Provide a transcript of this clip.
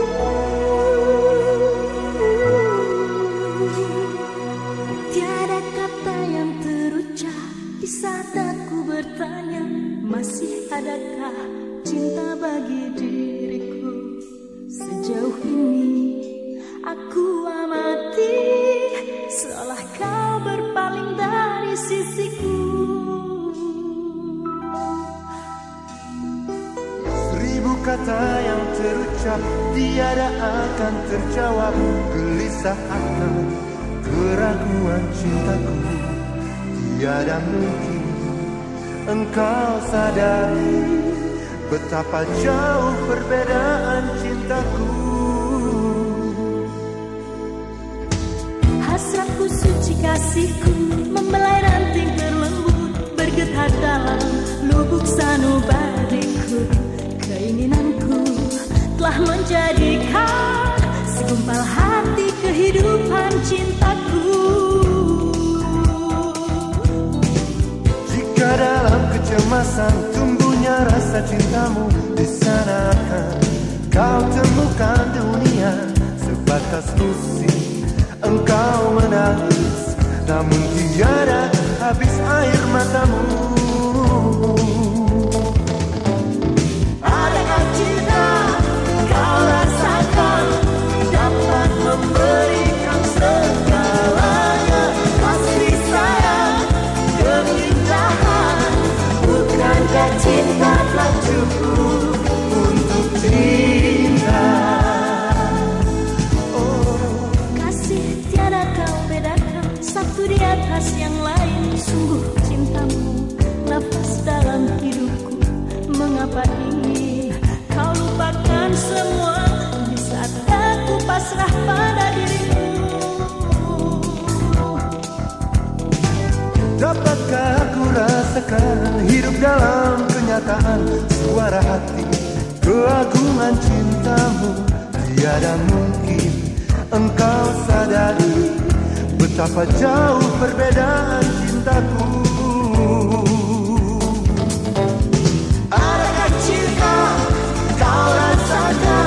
Tiada kata yang terucap di saat aku bertanya, masih adakah cinta bagi diriku? Sejauh ini aku amati, seolah kau berpaling dari sisiku. Seribu kata yang terucap tiada akan terjawab, gelisah akan keraguan cintaku. Tiada mungkin engkau sadari betapa jauh perbedaan cintaku. Hasratku suci kasihku membelai ranting berlembut, bergetar dalam lubuk sanubariku. Keinginanku telah menjadikan segumpal hati kehidupan cintaku. Jika dalam kecemasan tumbuhnya rasa cintamu, di sana akan kau temukan dunia sebatas musik. Engkau menangis, namun tiada habis air matamu. Adakah cinta kau rasakan dapat memberikan segalanya, kasih sayang, keindahan? Bukankah cinta telah cukup untuk cinta? Satu di atas yang lain, sungguh cintamu nafas dalam hidupku. Mengapa ingin kau lupakan semua di saat aku pasrah pada dirimu? Dapatkah aku rasakan hidup dalam kenyataan suara hati, keagungan cintamu? Tiada mungkin engkau sadari betapa jauh perbedaan cintaku. Adakah cinta kau rasakan